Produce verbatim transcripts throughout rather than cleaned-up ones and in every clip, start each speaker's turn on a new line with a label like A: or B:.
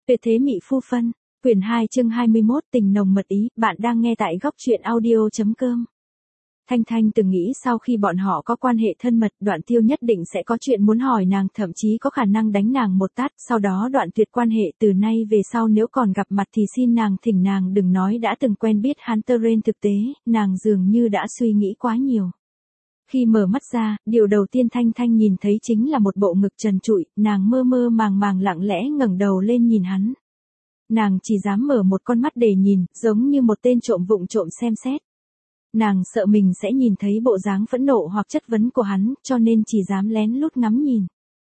A: Tuyệt thế mị phu phân, quyển hai chương hai mươi mốt tình nồng mật ý, bạn đang nghe tại góc truyện audio.com. Thanh Thanh từng nghĩ sau khi bọn họ có quan hệ thân mật, Đoạn Tiêu nhất định sẽ có chuyện muốn hỏi nàng, thậm chí có khả năng đánh nàng một tát, sau đó đoạn tuyệt quan hệ, từ nay về sau nếu còn gặp mặt thì xin nàng thỉnh nàng đừng nói đã từng quen biết hắn. Terrain thực tế, nàng dường như đã suy nghĩ quá nhiều. Khi mở mắt ra, điều đầu tiên Thanh Thanh nhìn thấy chính là một bộ ngực trần trụi, nàng mơ mơ màng màng lặng lẽ ngẩng đầu lên nhìn hắn. Nàng chỉ dám mở một con mắt để nhìn, giống như một tên trộm vụng trộm xem xét. Nàng sợ mình sẽ nhìn thấy bộ dáng phẫn nộ hoặc chất vấn của hắn, cho nên chỉ dám lén lút ngắm nhìn.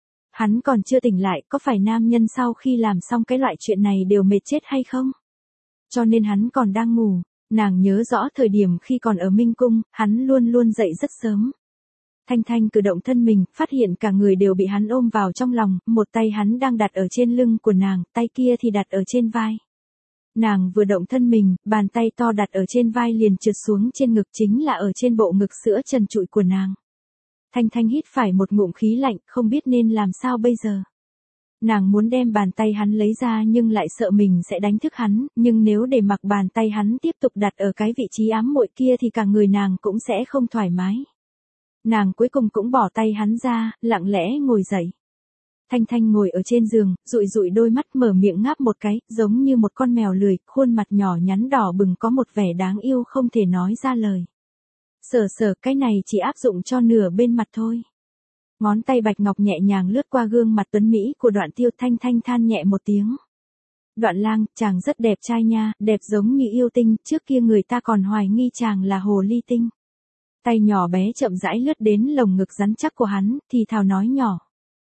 A: Hắn còn chưa tỉnh lại, có phải nam nhân sau khi làm xong cái loại chuyện này đều mệt chết hay không? Cho nên hắn còn đang ngủ. Nàng nhớ rõ thời điểm khi còn ở Minh Cung, hắn luôn luôn dậy rất sớm. Thanh Thanh cử động thân mình, phát hiện cả người đều bị hắn ôm vào trong lòng, một tay hắn đang đặt ở trên lưng của nàng, tay kia thì đặt ở trên vai. Nàng vừa động thân mình, bàn tay to đặt ở trên vai liền trượt xuống trên ngực, chính là ở trên bộ ngực sữa trần trụi của nàng. Thanh Thanh hít phải một ngụm khí lạnh, không biết nên làm sao bây giờ. Nàng muốn đem bàn tay hắn lấy ra nhưng lại sợ mình sẽ đánh thức hắn, nhưng nếu để mặc bàn tay hắn tiếp tục đặt ở cái vị trí ám muội kia thì cả người nàng cũng sẽ không thoải mái. Nàng cuối cùng cũng bỏ tay hắn ra, lặng lẽ ngồi dậy. Thanh Thanh ngồi ở trên giường, dụi dụi đôi mắt, mở miệng ngáp một cái, giống như một con mèo lười, khuôn mặt nhỏ nhắn đỏ bừng có một vẻ đáng yêu không thể nói ra lời. Sờ sờ, cái này chỉ áp dụng cho nửa bên mặt thôi. Ngón tay bạch ngọc nhẹ nhàng lướt qua gương mặt tuấn mỹ của Đoạn Tiêu. Thanh Thanh than nhẹ một tiếng. Đoạn lang, chàng rất đẹp trai nha, đẹp giống như yêu tinh, trước kia người ta còn hoài nghi chàng là hồ ly tinh. Tay nhỏ bé chậm rãi lướt đến lồng ngực rắn chắc của hắn, thì thào nói nhỏ.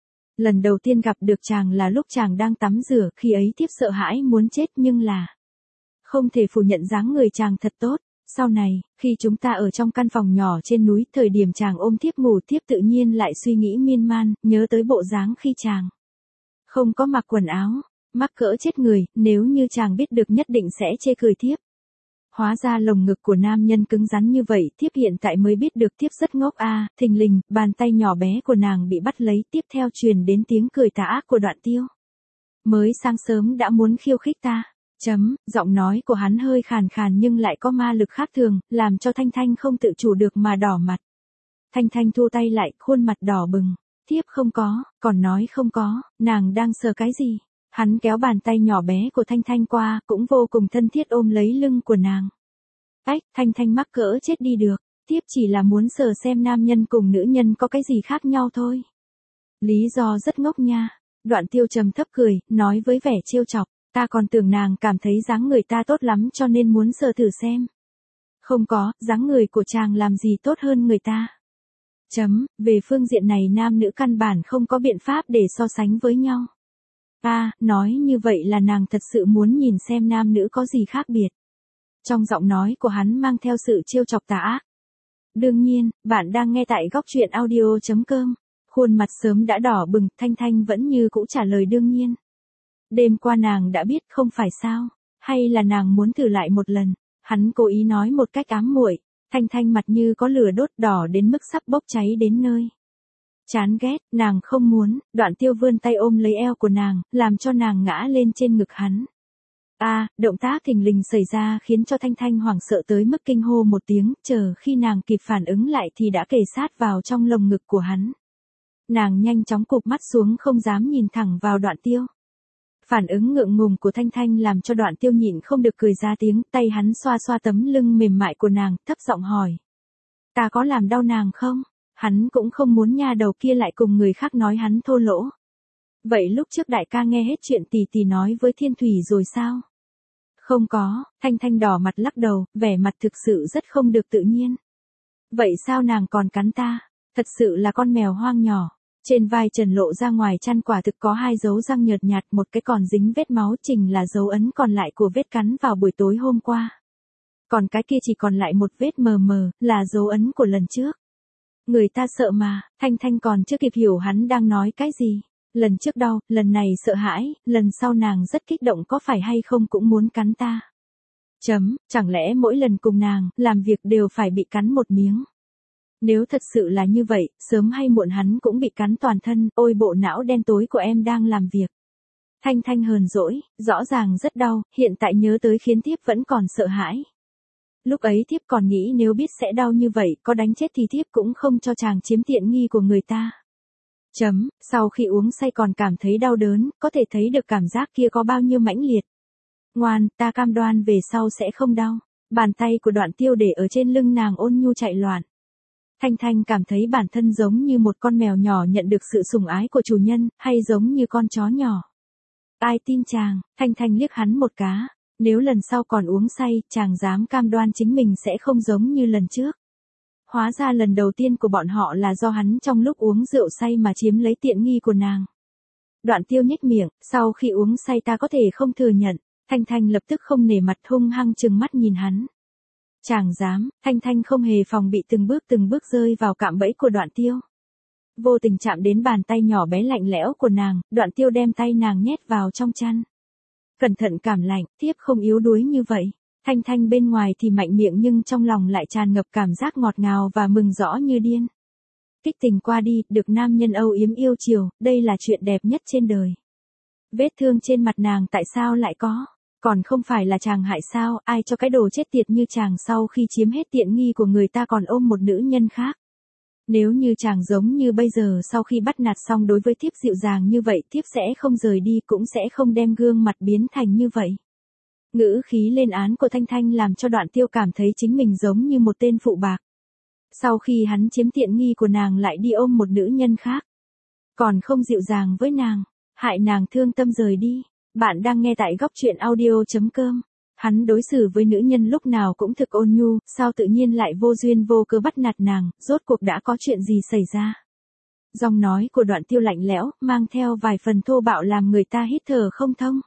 A: Lần đầu tiên gặp được chàng là lúc chàng đang tắm rửa, khi ấy thiếp sợ hãi muốn chết nhưng là không thể phủ nhận dáng người chàng thật tốt. Sau này, khi chúng ta ở trong căn phòng nhỏ trên núi, thời điểm chàng ôm thiếp ngủ, thiếp tự nhiên lại suy nghĩ miên man, nhớ tới bộ dáng khi chàng không có mặc quần áo, mắc cỡ chết người, nếu như chàng biết được nhất định sẽ chê cười thiếp. Hóa ra lồng ngực của nam nhân cứng rắn như vậy, thiếp hiện tại mới biết được thiếp rất ngốc a. À, thình lình, bàn tay nhỏ bé của nàng bị bắt lấy, tiếp theo truyền đến tiếng cười tà ác của Đoạn Tiêu. Mới sáng sớm đã muốn khiêu khích ta. Chấm, giọng nói của hắn hơi khàn khàn nhưng lại có ma lực khác thường, làm cho Thanh Thanh không tự chủ được mà đỏ mặt. Thanh Thanh thu tay lại, khuôn mặt đỏ bừng. Thiếp không có, còn nói không có, nàng đang sờ cái gì? Hắn kéo bàn tay nhỏ bé của Thanh Thanh qua, cũng vô cùng thân thiết ôm lấy lưng của nàng. Ách, Thanh Thanh mắc cỡ chết đi được, thiếp chỉ là muốn sờ xem nam nhân cùng nữ nhân có cái gì khác nhau thôi. Lý do rất ngốc nha. Đoạn Tiêu trầm thấp cười, nói với vẻ trêu chọc. Ta còn tưởng nàng cảm thấy dáng người ta tốt lắm cho nên muốn sờ thử xem. Không có, dáng người của chàng làm gì tốt hơn người ta. Chấm, về phương diện này nam nữ căn bản không có biện pháp để so sánh với nhau. À, nói như vậy là nàng thật sự muốn nhìn xem nam nữ có gì khác biệt. Trong giọng nói của hắn mang theo sự trêu chọc tà ác. Đương nhiên, bạn đang nghe tại góc truyện audio.com. Khuôn mặt sớm đã đỏ bừng, Thanh Thanh vẫn như cũ trả lời đương nhiên. Đêm qua nàng đã biết không phải sao, hay là nàng muốn thử lại một lần, hắn cố ý nói một cách ám muội. Thanh Thanh mặt như có lửa đốt, đỏ đến mức sắp bốc cháy đến nơi. Chán ghét, nàng không muốn. Đoạn Tiêu vươn tay ôm lấy eo của nàng, làm cho nàng ngã lên trên ngực hắn. A, à, động tác thình lình xảy ra khiến cho Thanh Thanh hoảng sợ tới mức kinh hô một tiếng, chờ khi nàng kịp phản ứng lại thì đã kề sát vào trong lồng ngực của hắn. Nàng nhanh chóng cụp mắt xuống không dám nhìn thẳng vào Đoạn Tiêu. Phản ứng ngượng ngùng của Thanh Thanh làm cho Đoạn Tiêu nhịn không được cười ra tiếng, tay hắn xoa xoa tấm lưng mềm mại của nàng, thấp giọng hỏi. Ta có làm đau nàng không? Hắn cũng không muốn nha đầu kia lại cùng người khác nói hắn thô lỗ. Vậy lúc trước đại ca nghe hết chuyện tỷ tỷ nói với Thiên Thủy rồi sao? Không có, Thanh Thanh đỏ mặt lắc đầu, vẻ mặt thực sự rất không được tự nhiên. Vậy sao nàng còn cắn ta? Thật sự là con mèo hoang nhỏ. Trên vai Trần lộ ra ngoài chăn quả thực có hai dấu răng nhợt nhạt, một cái còn dính vết máu trình là dấu ấn còn lại của vết cắn vào buổi tối hôm qua. Còn cái kia chỉ còn lại một vết mờ mờ, là dấu ấn của lần trước. Người ta sợ mà, Thanh Thanh còn chưa kịp hiểu hắn đang nói cái gì. Lần trước đau, lần này sợ hãi, lần sau nàng rất kích động, có phải hay không cũng muốn cắn ta. Chấm, chẳng lẽ mỗi lần cùng nàng, làm việc đều phải bị cắn một miếng. Nếu thật sự là như vậy, sớm hay muộn hắn cũng bị cắn toàn thân, ôi bộ não đen tối của em đang làm việc. Thanh Thanh hờn dỗi, rõ ràng rất đau, hiện tại nhớ tới khiến thiếp vẫn còn sợ hãi. Lúc ấy thiếp còn nghĩ nếu biết sẽ đau như vậy, có đánh chết thì thiếp cũng không cho chàng chiếm tiện nghi của người ta. Chấm, sau khi uống say còn cảm thấy đau đớn, có thể thấy được cảm giác kia có bao nhiêu mãnh liệt. Ngoan, ta cam đoan về sau sẽ không đau. Bàn tay của Đoạn Tiêu để ở trên lưng nàng ôn nhu chạy loạn. Thanh Thanh cảm thấy bản thân giống như một con mèo nhỏ nhận được sự sủng ái của chủ nhân, hay giống như con chó nhỏ. Ai tin chàng, Thanh Thanh liếc hắn một cá, nếu lần sau còn uống say, chàng dám cam đoan chính mình sẽ không giống như lần trước. Hóa ra lần đầu tiên của bọn họ là do hắn trong lúc uống rượu say mà chiếm lấy tiện nghi của nàng. Đoạn Tiêu nhếch miệng, sau khi uống say ta có thể không thừa nhận. Thanh Thanh lập tức không nể mặt hung hăng trừng mắt nhìn hắn. Chàng dám, Thanh Thanh không hề phòng bị từng bước từng bước rơi vào cạm bẫy của Đoạn Tiêu. Vô tình chạm đến bàn tay nhỏ bé lạnh lẽo của nàng, Đoạn Tiêu đem tay nàng nhét vào trong chăn. Cẩn thận cảm lạnh, thiếp không yếu đuối như vậy. Thanh Thanh bên ngoài thì mạnh miệng nhưng trong lòng lại tràn ngập cảm giác ngọt ngào và mừng rõ như điên. Kích tình qua đi, được nam nhân âu yếm yêu chiều, đây là chuyện đẹp nhất trên đời. Vết thương trên mặt nàng tại sao lại có? Còn không phải là chàng hại sao, ai cho cái đồ chết tiệt như chàng sau khi chiếm hết tiện nghi của người ta còn ôm một nữ nhân khác. Nếu như chàng giống như bây giờ sau khi bắt nạt xong đối với thiếp dịu dàng như vậy, thiếp sẽ không rời đi cũng sẽ không đem gương mặt biến thành như vậy. Ngữ khí lên án của Thanh Thanh làm cho Đoạn Tiêu cảm thấy chính mình giống như một tên phụ bạc. Sau khi hắn chiếm tiện nghi của nàng lại đi ôm một nữ nhân khác. Còn không dịu dàng với nàng, hại nàng thương tâm rời đi. Bạn đang nghe tại góc truyện audio.com. Hắn đối xử với nữ nhân lúc nào cũng thực ôn nhu, sao tự nhiên lại vô duyên vô cớ bắt nạt nàng, rốt cuộc đã có chuyện gì xảy ra. Giọng nói của Đoạn Tiêu lạnh lẽo, mang theo vài phần thô bạo làm người ta hít thở không thông.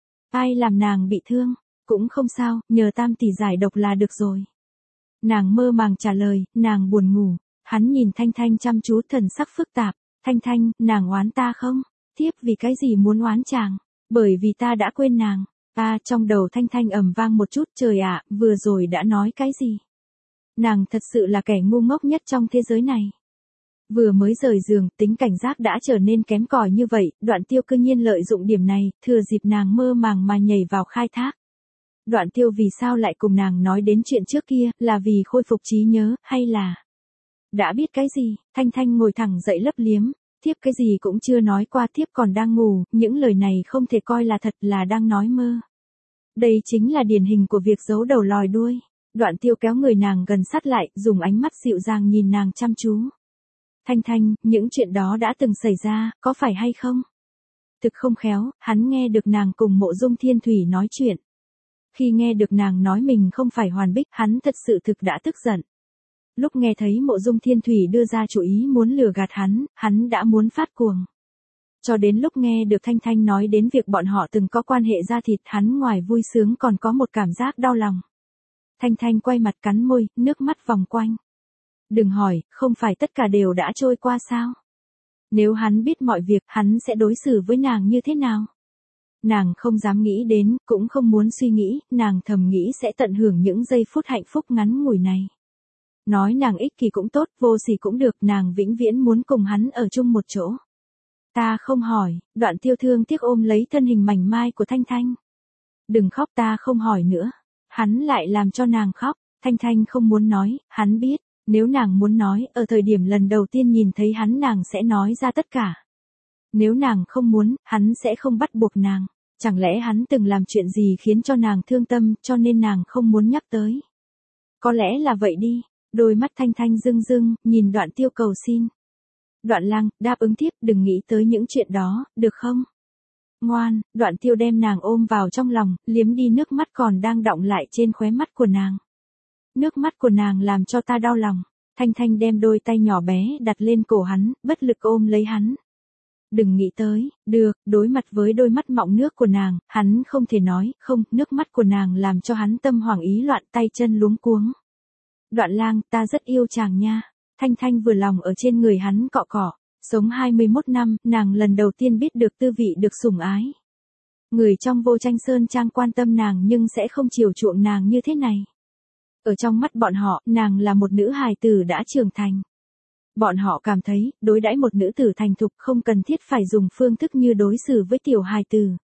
A: Ai làm nàng bị thương, cũng không sao, nhờ Tam tỷ giải độc là được rồi. Nàng mơ màng trả lời, nàng buồn ngủ. Hắn nhìn Thanh Thanh chăm chú, thần sắc phức tạp. Thanh Thanh, nàng oán ta không? Tiếp vì cái gì muốn oán chàng? Bởi vì ta đã quên nàng. Ta trong đầu Thanh Thanh ầm vang một chút, trời ạ, vừa rồi đã nói cái gì? Nàng thật sự là kẻ ngu ngốc nhất trong thế giới này. Vừa mới rời giường, tính cảnh giác đã trở nên kém cỏi như vậy, Đoạn Tiêu cư nhiên lợi dụng điểm này, thừa dịp nàng mơ màng mà nhảy vào khai thác. Đoạn Tiêu vì sao lại cùng nàng nói đến chuyện trước kia, là vì khôi phục trí nhớ, hay là... Đã biết cái gì, Thanh Thanh ngồi thẳng dậy lấp liếm, thiếp cái gì cũng chưa nói qua, thiếp còn đang ngủ, những lời này không thể coi là thật, là đang nói mơ. Đây chính là điển hình của việc giấu đầu lòi đuôi. Đoạn Tiêu kéo người nàng gần sát lại, dùng ánh mắt dịu dàng nhìn nàng chăm chú. Thanh Thanh, những chuyện đó đã từng xảy ra, có phải hay không? Thực không khéo, hắn nghe được nàng cùng Mộ Dung Thiên Thủy nói chuyện. Khi nghe được nàng nói mình không phải Hoàn Bích, hắn thật sự thực đã tức giận. Lúc nghe thấy Mộ Dung Thiên Thủy đưa ra chủ ý muốn lừa gạt hắn, hắn đã muốn phát cuồng. Cho đến lúc nghe được Thanh Thanh nói đến việc bọn họ từng có quan hệ da thịt, hắn ngoài vui sướng còn có một cảm giác đau lòng. Thanh Thanh quay mặt cắn môi, nước mắt vòng quanh. Đừng hỏi, không phải tất cả đều đã trôi qua sao? Nếu hắn biết mọi việc, hắn sẽ đối xử với nàng như thế nào? Nàng không dám nghĩ đến, cũng không muốn suy nghĩ, nàng thầm nghĩ sẽ tận hưởng những giây phút hạnh phúc ngắn ngủi này. Nói nàng ích kỷ cũng tốt, vô sỉ cũng được, nàng vĩnh viễn muốn cùng hắn ở chung một chỗ. Ta không hỏi, Đoạn Tiêu thương tiếc ôm lấy thân hình mảnh mai của Thanh Thanh. Đừng khóc, ta không hỏi nữa. Hắn lại làm cho nàng khóc, Thanh Thanh không muốn nói, hắn biết, nếu nàng muốn nói, ở thời điểm lần đầu tiên nhìn thấy hắn nàng sẽ nói ra tất cả. Nếu nàng không muốn, hắn sẽ không bắt buộc nàng. Chẳng lẽ hắn từng làm chuyện gì khiến cho nàng thương tâm, cho nên nàng không muốn nhắc tới. Có lẽ là vậy đi. Đôi mắt Thanh Thanh rưng rưng, nhìn Đoạn Tiêu cầu xin. Đoạn Lang, đáp ứng tiếp, đừng nghĩ tới những chuyện đó, được không? Ngoan, Đoạn Tiêu đem nàng ôm vào trong lòng, liếm đi nước mắt còn đang đọng lại trên khóe mắt của nàng. Nước mắt của nàng làm cho ta đau lòng. Thanh Thanh đem đôi tay nhỏ bé đặt lên cổ hắn, bất lực ôm lấy hắn. Đừng nghĩ tới, được, đối mặt với đôi mắt mọng nước của nàng, hắn không thể nói, không, nước mắt của nàng làm cho hắn tâm hoảng ý loạn, tay chân luống cuống. Đoạn Lang, ta rất yêu chàng nha. Thanh Thanh vừa lòng ở trên người hắn cọ cọ. Sống hai mươi mốt năm, nàng lần đầu tiên biết được tư vị được sủng ái. Người trong Vô Tranh Sơn Trang quan tâm nàng nhưng sẽ không chiều chuộng nàng như thế này. Ở trong mắt bọn họ, nàng là một nữ hài tử đã trưởng thành. Bọn họ cảm thấy, đối đãi một nữ tử thành thục không cần thiết phải dùng phương thức như đối xử với tiểu hài tử.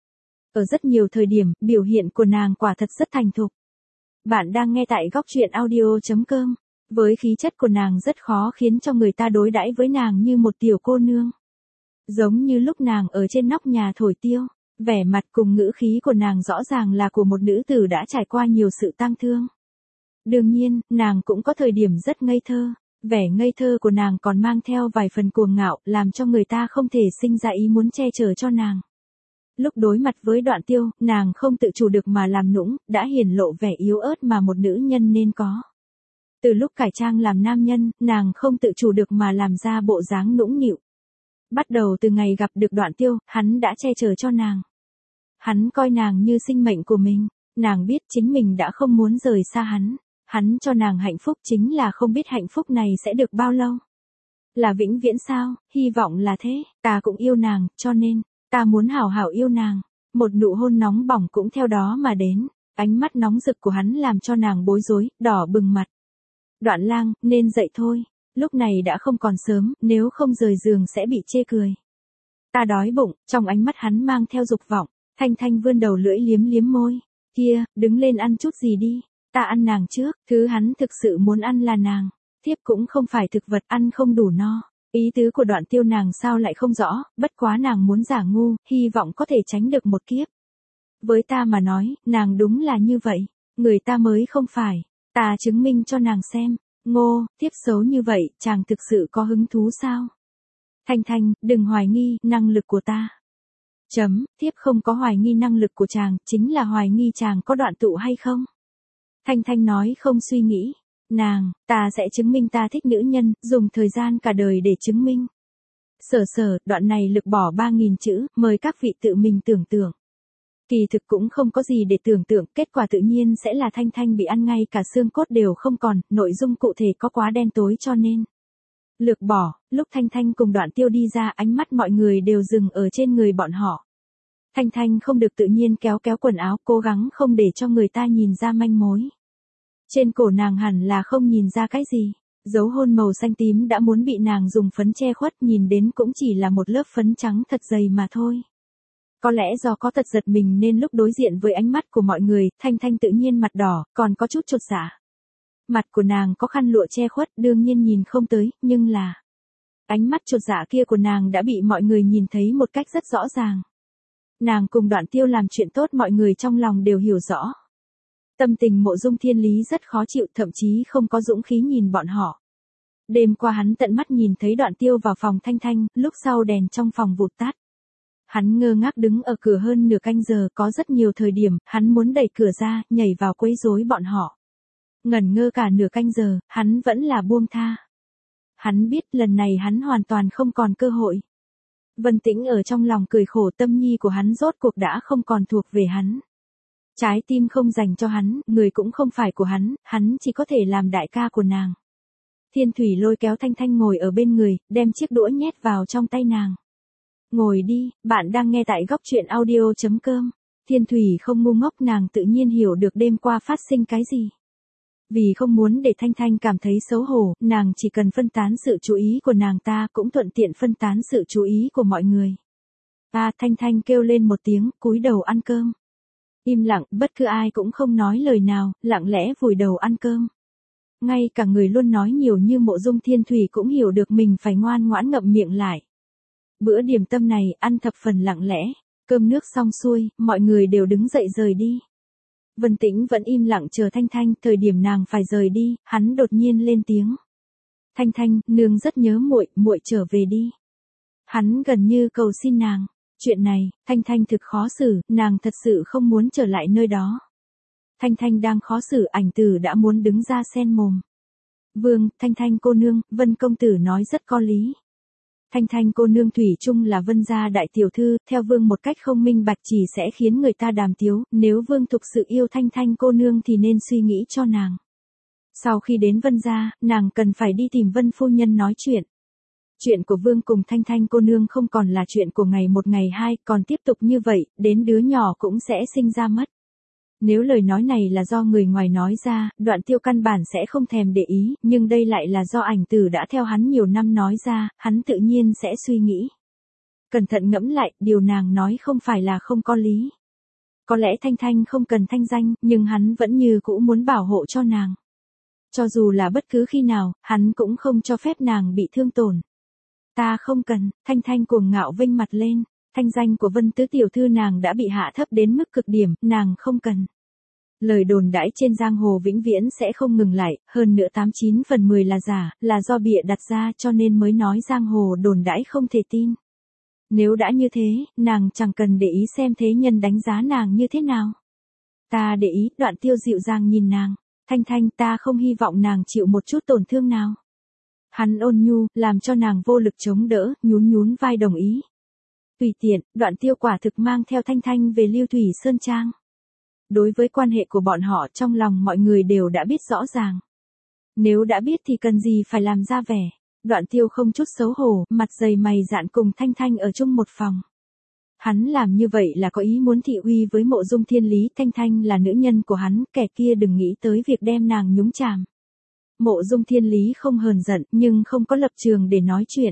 A: Ở rất nhiều thời điểm, biểu hiện của nàng quả thật rất thành thục. Bạn đang nghe tại góc truyện audio.com. Với khí chất của nàng rất khó khiến cho người ta đối đãi với nàng như một tiểu cô nương. Giống như lúc nàng ở trên nóc nhà thổi tiêu, vẻ mặt cùng ngữ khí của nàng rõ ràng là của một nữ tử đã trải qua nhiều sự tang thương. Đương nhiên, nàng cũng có thời điểm rất ngây thơ, vẻ ngây thơ của nàng còn mang theo vài phần cuồng ngạo, làm cho người ta không thể sinh ra ý muốn che chở cho nàng. Lúc đối mặt với Đoạn Tiêu, nàng không tự chủ được mà làm nũng, đã hiển lộ vẻ yếu ớt mà một nữ nhân nên có. Từ lúc cải trang làm nam nhân, nàng không tự chủ được mà làm ra bộ dáng nũng nịu. Bắt đầu từ ngày gặp được Đoạn Tiêu, hắn đã che chở cho nàng. Hắn coi nàng như sinh mệnh của mình, nàng biết chính mình đã không muốn rời xa hắn. Hắn cho nàng hạnh phúc chính là không biết hạnh phúc này sẽ được bao lâu. Là vĩnh viễn sao, hy vọng là thế, ta cũng yêu nàng, cho nên, ta muốn hảo hảo yêu nàng. Một nụ hôn nóng bỏng cũng theo đó mà đến, ánh mắt nóng rực của hắn làm cho nàng bối rối, đỏ bừng mặt. Đoạn Lang, nên dậy thôi, lúc này đã không còn sớm, nếu không rời giường sẽ bị chê cười. Ta đói bụng, trong ánh mắt hắn mang theo dục vọng, Thanh Thanh vươn đầu lưỡi liếm liếm môi. Kia, đứng lên ăn chút gì đi, ta ăn nàng trước, thứ hắn thực sự muốn ăn là nàng. Thiếp cũng không phải thực vật ăn không đủ no. Ý tứ của Đoạn Tiêu nàng sao lại không rõ, bất quá nàng muốn giả ngu, hy vọng có thể tránh được một kiếp. Với ta mà nói, nàng đúng là như vậy, người ta mới không phải, ta chứng minh cho nàng xem. Ngô, thiếp xấu như vậy, chàng thực sự có hứng thú sao? Thanh Thanh, đừng hoài nghi năng lực của ta. Chấm, thiếp không có hoài nghi năng lực của chàng, chính là hoài nghi chàng có đoạn tụ hay không? Thanh Thanh nói không suy nghĩ. Nàng, ta sẽ chứng minh ta thích nữ nhân, dùng thời gian cả đời để chứng minh. Sở sở, đoạn này lực bỏ ba nghìn chữ, mời các vị tự mình tưởng tượng. Kỳ thực cũng không có gì để tưởng tượng, kết quả tự nhiên sẽ là Thanh Thanh bị ăn ngay cả xương cốt đều không còn, nội dung cụ thể có quá đen tối cho nên. Lược bỏ, lúc Thanh Thanh cùng Đoạn Tiêu đi ra, ánh mắt mọi người đều dừng ở trên người bọn họ. Thanh Thanh không được tự nhiên kéo kéo quần áo, cố gắng không để cho người ta nhìn ra manh mối. Trên cổ nàng hẳn là không nhìn ra cái gì, dấu hôn màu xanh tím đã muốn bị nàng dùng phấn che khuất, nhìn đến cũng chỉ là một lớp phấn trắng thật dày mà thôi. Có lẽ do có tật giật mình nên lúc đối diện với ánh mắt của mọi người, Thanh Thanh tự nhiên mặt đỏ, còn có chút chột dạ. Mặt của nàng có khăn lụa che khuất, đương nhiên nhìn không tới, nhưng là ánh mắt chột dạ kia của nàng đã bị mọi người nhìn thấy một cách rất rõ ràng. Nàng cùng Đoạn Tiêu làm chuyện tốt, mọi người trong lòng đều hiểu rõ. Tâm tình Mộ Dung Thiên Lý rất khó chịu, thậm chí không có dũng khí nhìn bọn họ. Đêm qua hắn tận mắt nhìn thấy Đoạn Tiêu vào phòng Thanh Thanh, lúc sau đèn trong phòng vụt tắt. Hắn ngơ ngác đứng ở cửa hơn nửa canh giờ, có rất nhiều thời điểm, hắn muốn đẩy cửa ra, nhảy vào quấy rối bọn họ. Ngẩn ngơ cả nửa canh giờ, hắn vẫn là buông tha. Hắn biết lần này hắn hoàn toàn không còn cơ hội. Vân Tĩnh ở trong lòng cười khổ, tâm nhi của hắn rốt cuộc đã không còn thuộc về hắn. Trái tim không dành cho hắn, người cũng không phải của hắn, hắn chỉ có thể làm đại ca của nàng. Thiên Thủy lôi kéo Thanh Thanh ngồi ở bên người, đem chiếc đũa nhét vào trong tay nàng. Ngồi đi, bạn đang nghe tại góc truyện audio.com. Thiên Thủy không ngu ngốc, nàng tự nhiên hiểu được đêm qua phát sinh cái gì. Vì không muốn để Thanh Thanh cảm thấy xấu hổ, nàng chỉ cần phân tán sự chú ý của nàng, ta cũng thuận tiện phân tán sự chú ý của mọi người. À, Thanh Thanh kêu lên một tiếng, cúi đầu ăn cơm. Im lặng, bất cứ ai cũng không nói lời nào, lặng lẽ vùi đầu ăn cơm. Ngay cả người luôn nói nhiều như Mộ Dung Thiên Thủy cũng hiểu được mình phải ngoan ngoãn ngậm miệng lại. Bữa điểm tâm này ăn thập phần lặng lẽ, cơm nước xong xuôi, mọi người đều đứng dậy rời đi. Vân Tĩnh vẫn im lặng chờ Thanh Thanh, thời điểm nàng phải rời đi, hắn đột nhiên lên tiếng. Thanh Thanh, nương rất nhớ muội, muội trở về đi. Hắn gần như cầu xin nàng. Chuyện này, Thanh Thanh thực khó xử, nàng thật sự không muốn trở lại nơi đó. Thanh Thanh đang khó xử, Ảnh Tử đã muốn đứng ra xen mồm. Vương, Thanh Thanh cô nương, Vân công tử nói rất có lý. Thanh Thanh cô nương thủy chung là Vân gia đại tiểu thư, theo Vương một cách không minh bạch chỉ sẽ khiến người ta đàm tiếu, nếu Vương thực sự yêu Thanh Thanh cô nương thì nên suy nghĩ cho nàng. Sau khi đến Vân gia, nàng cần phải đi tìm Vân phu nhân nói chuyện. Chuyện của Vương cùng Thanh Thanh cô nương không còn là chuyện của ngày một ngày hai, còn tiếp tục như vậy, đến đứa nhỏ cũng sẽ sinh ra mất. Nếu lời nói này là do người ngoài nói ra, Đoạn Tiêu căn bản sẽ không thèm để ý, nhưng đây lại là do Ảnh Tử đã theo hắn nhiều năm nói ra, hắn tự nhiên sẽ suy nghĩ. Cẩn thận ngẫm lại, điều nàng nói không phải là không có lý. Có lẽ Thanh Thanh không cần thanh danh, nhưng hắn vẫn như cũ muốn bảo hộ cho nàng. Cho dù là bất cứ khi nào, hắn cũng không cho phép nàng bị thương tổn. Ta không cần, Thanh Thanh cuồng ngạo vênh mặt lên, thanh danh của Vân Tứ tiểu thư nàng đã bị hạ thấp đến mức cực điểm, nàng không cần. Lời đồn đãi trên giang hồ vĩnh viễn sẽ không ngừng lại, hơn nữa tám chín phần mười là giả, là do bịa đặt ra cho nên mới nói giang hồ đồn đãi không thể tin. Nếu đã như thế, nàng chẳng cần để ý xem thế nhân đánh giá nàng như thế nào. Ta để ý, Đoạn Tiêu dịu dàng nhìn nàng, Thanh Thanh, ta không hy vọng nàng chịu một chút tổn thương nào. Hắn ôn nhu, làm cho nàng vô lực chống đỡ, nhún nhún vai đồng ý. Tùy tiện, Đoạn Tiêu quả thực mang theo Thanh Thanh về Lưu Thủy Sơn Trang. Đối với quan hệ của bọn họ trong lòng mọi người đều đã biết rõ ràng. Nếu đã biết thì cần gì phải làm ra vẻ. Đoạn Tiêu không chút xấu hổ, mặt dày mày dạn cùng Thanh Thanh ở chung một phòng. Hắn làm như vậy là có ý muốn thị uy với Mộ Dung Thiên Lý. Thanh Thanh là nữ nhân của hắn, kẻ kia đừng nghĩ tới việc đem nàng nhúng chàm. Mộ Dung Thiên Lý không hờn giận, nhưng không có lập trường để nói chuyện.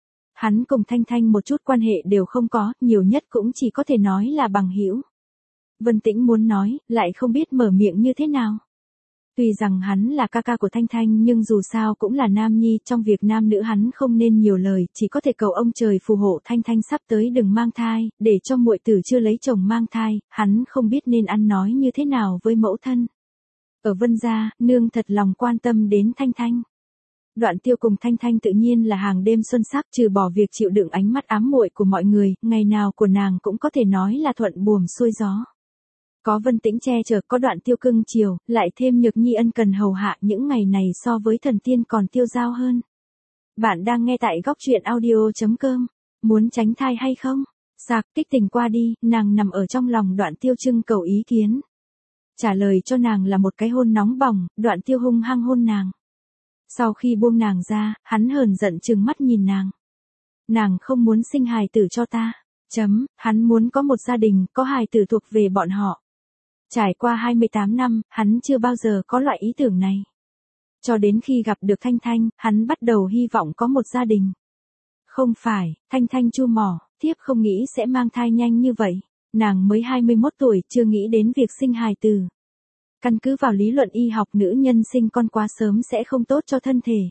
A: Hắn cùng Thanh Thanh một chút quan hệ đều không có, nhiều nhất cũng chỉ có thể nói là bằng hữu. Vân Tĩnh muốn nói, lại không biết mở miệng như thế nào. Tuy rằng hắn là ca ca của Thanh Thanh nhưng dù sao cũng là nam nhi, trong việc nam nữ hắn không nên nhiều lời, chỉ có thể cầu ông trời phù hộ Thanh Thanh sắp tới đừng mang thai, để cho muội tử chưa lấy chồng mang thai, hắn không biết nên ăn nói như thế nào với mẫu thân. Ở Vân gia, nương thật lòng quan tâm đến Thanh Thanh. Đoạn Tiêu cùng Thanh Thanh tự nhiên là hàng đêm xuân sắc, trừ bỏ việc chịu đựng ánh mắt ám muội của mọi người, ngày nào của nàng cũng có thể nói là thuận buồm xuôi gió. Có Vân Tĩnh che chở, có Đoạn Tiêu cưng chiều, lại thêm Nhược Nhi ân cần hầu hạ, những ngày này so với thần tiên còn tiêu dao hơn. Bạn đang nghe tại góc truyện audio chấm com. Muốn tránh thai hay không? Sạc kích tình qua đi, nàng nằm ở trong lòng Đoạn Tiêu trưng cầu ý kiến. Trả lời cho nàng là một cái hôn nóng bỏng, Đoạn Tiêu hung hăng hôn nàng. Sau khi buông nàng ra, hắn hờn giận trừng mắt nhìn nàng. Nàng không muốn sinh hài tử cho ta. Chấm, hắn muốn có một gia đình, có hài tử thuộc về bọn họ. Trải qua hai mươi tám năm, hắn chưa bao giờ có loại ý tưởng này. Cho đến khi gặp được Thanh Thanh, hắn bắt đầu hy vọng có một gia đình. Không phải, Thanh Thanh chu mỏ, thiếp không nghĩ sẽ mang thai nhanh như vậy. Nàng mới hai mươi mốt tuổi, chưa nghĩ đến việc sinh hài tử. Căn cứ vào lý luận y học, nữ nhân sinh con quá sớm sẽ không tốt cho thân thể.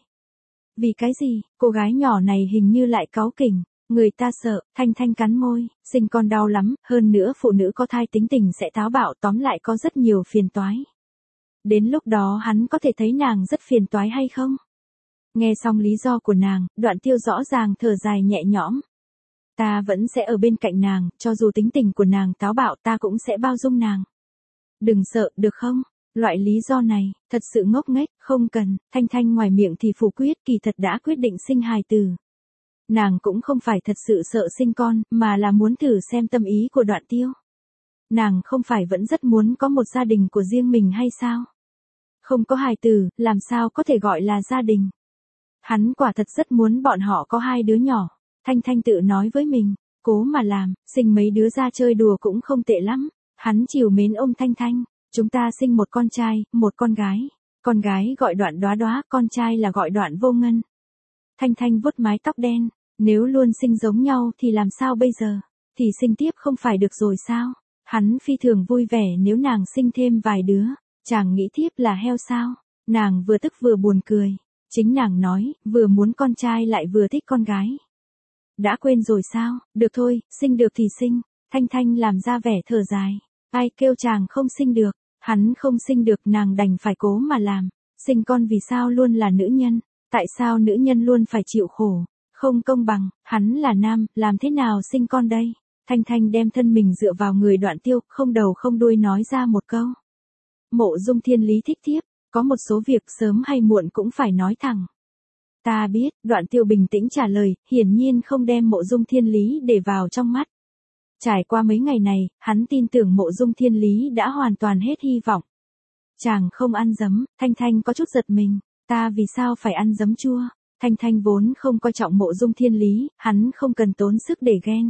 A: Vì cái gì, cô gái nhỏ này hình như lại cáu kỉnh. Người ta sợ, Thanh Thanh cắn môi, sinh con đau lắm, hơn nữa phụ nữ có thai tính tình sẽ táo bạo, tóm lại có rất nhiều phiền toái. Đến lúc đó hắn có thể thấy nàng rất phiền toái hay không? Nghe xong lý do của nàng, Đoạn Tiêu rõ ràng thở dài nhẹ nhõm. Ta vẫn sẽ ở bên cạnh nàng, cho dù tính tình của nàng táo bạo ta cũng sẽ bao dung nàng. Đừng sợ, được không? Loại lý do này, thật sự ngốc nghếch, không cần. Thanh Thanh ngoài miệng thì phủ quyết, kỳ thật đã quyết định sinh hài tử. Nàng cũng không phải thật sự sợ sinh con, mà là muốn thử xem tâm ý của Đoạn Tiêu. Nàng không phải vẫn rất muốn có một gia đình của riêng mình hay sao? Không có hài tử, làm sao có thể gọi là gia đình? Hắn quả thật rất muốn bọn họ có hai đứa nhỏ. Thanh Thanh tự nói với mình, cố mà làm, sinh mấy đứa ra chơi đùa cũng không tệ lắm. Hắn chiều mến ôm Thanh Thanh, chúng ta sinh một con trai, một con gái. Con gái gọi Đoạn Đóa Đóa, con trai là gọi Đoạn Vô Ngân. Thanh Thanh vuốt mái tóc đen, nếu luôn sinh giống nhau thì làm sao bây giờ? Thì sinh tiếp không phải được rồi sao? Hắn phi thường vui vẻ nếu nàng sinh thêm vài đứa. Chàng nghĩ thiếp là heo sao? Nàng vừa tức vừa buồn cười. Chính nàng nói, vừa muốn con trai lại vừa thích con gái. Đã quên rồi sao? Được thôi, sinh được thì sinh. Thanh Thanh làm ra vẻ thở dài. Ai kêu chàng không sinh được? Hắn không sinh được, nàng đành phải cố mà làm. Sinh con vì sao luôn là nữ nhân? Tại sao nữ nhân luôn phải chịu khổ? Không công bằng, hắn là nam, làm thế nào sinh con đây? Thanh Thanh đem thân mình dựa vào người Đoạn Tiêu, không đầu không đuôi nói ra một câu. Mộ Dung Thiên Lý thích thiếp, có một số việc sớm hay muộn cũng phải nói thẳng. Ta biết, Đoạn Tiêu bình tĩnh trả lời, hiển nhiên không đem Mộ Dung Thiên Lý để vào trong mắt. Trải qua mấy ngày này, hắn tin tưởng Mộ Dung Thiên Lý đã hoàn toàn hết hy vọng. Chàng không ăn giấm, Thanh Thanh có chút giật mình, ta vì sao phải ăn giấm chua? Thanh Thanh vốn không coi trọng Mộ Dung Thiên Lý, hắn không cần tốn sức để ghen.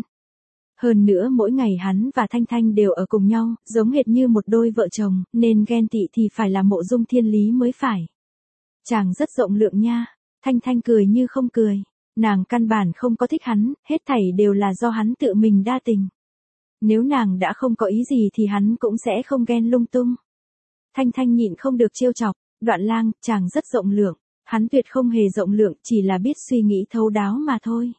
A: Hơn nữa mỗi ngày hắn và Thanh Thanh đều ở cùng nhau, giống hệt như một đôi vợ chồng, nên ghen tị thì phải là Mộ Dung Thiên Lý mới phải. Chàng rất rộng lượng nha. Thanh Thanh cười như không cười. Nàng căn bản không có thích hắn, hết thảy đều là do hắn tự mình đa tình. Nếu nàng đã không có ý gì thì hắn cũng sẽ không ghen lung tung. Thanh Thanh nhịn không được trêu chọc, Đoạn Lang, chàng rất rộng lượng. Hắn tuyệt không hề rộng lượng, chỉ là biết suy nghĩ thấu đáo mà thôi.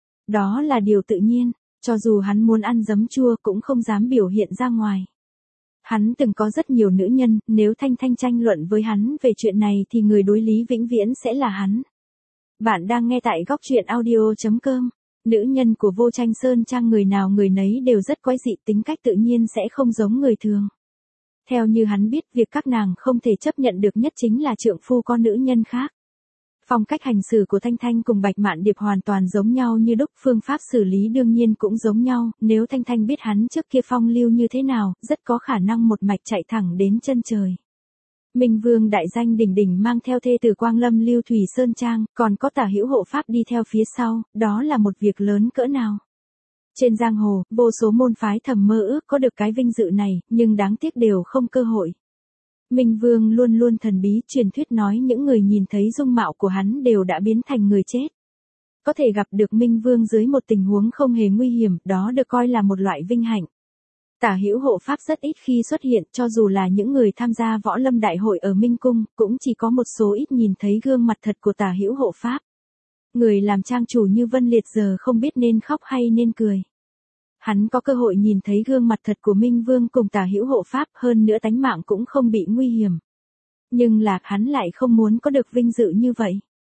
A: Đó là điều tự nhiên, cho dù hắn muốn ăn giấm chua cũng không dám biểu hiện ra ngoài. Hắn từng có rất nhiều nữ nhân, nếu Thanh Thanh tranh luận với hắn về chuyện này thì người đối lý vĩnh viễn sẽ là hắn. Bạn đang nghe tại góc truyện audio chấm com. Nữ nhân của Vô Tranh Sơn Trang người nào người nấy đều rất quái dị, tính cách tự nhiên sẽ không giống người thường. Theo như hắn biết, việc các nàng không thể chấp nhận được nhất chính là trượng phu có nữ nhân khác. Phong cách hành xử của Thanh Thanh cùng Bạch Mạn Điệp hoàn toàn giống nhau như đúc, phương pháp xử lý đương nhiên cũng giống nhau, nếu Thanh Thanh biết hắn trước kia phong lưu như thế nào, rất có khả năng một mạch chạy thẳng đến chân trời. Minh Vương đại danh đỉnh đỉnh mang theo thê tử Quang Lâm Lưu Thủy Sơn Trang, còn có Tả Hữu hộ pháp đi theo phía sau, đó là một việc lớn cỡ nào. Trên giang hồ, vô số môn phái thầm mơ ước có được cái vinh dự này, nhưng đáng tiếc đều không cơ hội. Minh Vương luôn luôn thần bí, truyền thuyết nói những người nhìn thấy dung mạo của hắn đều đã biến thành người chết. Có thể gặp được Minh Vương dưới một tình huống không hề nguy hiểm, đó được coi là một loại vinh hạnh. Tả Hữu hộ pháp rất ít khi xuất hiện, cho dù là những người tham gia võ lâm đại hội ở Minh Cung, cũng chỉ có một số ít nhìn thấy gương mặt thật của Tả Hữu hộ pháp. Người làm trang chủ như Vân Liệt giờ không biết nên khóc hay nên cười. Hắn có cơ hội nhìn thấy gương mặt thật của Minh Vương cùng Tả Hữu hộ pháp, hơn nữa tánh mạng cũng không bị nguy hiểm. Nhưng là, hắn lại không muốn có được vinh dự như vậy.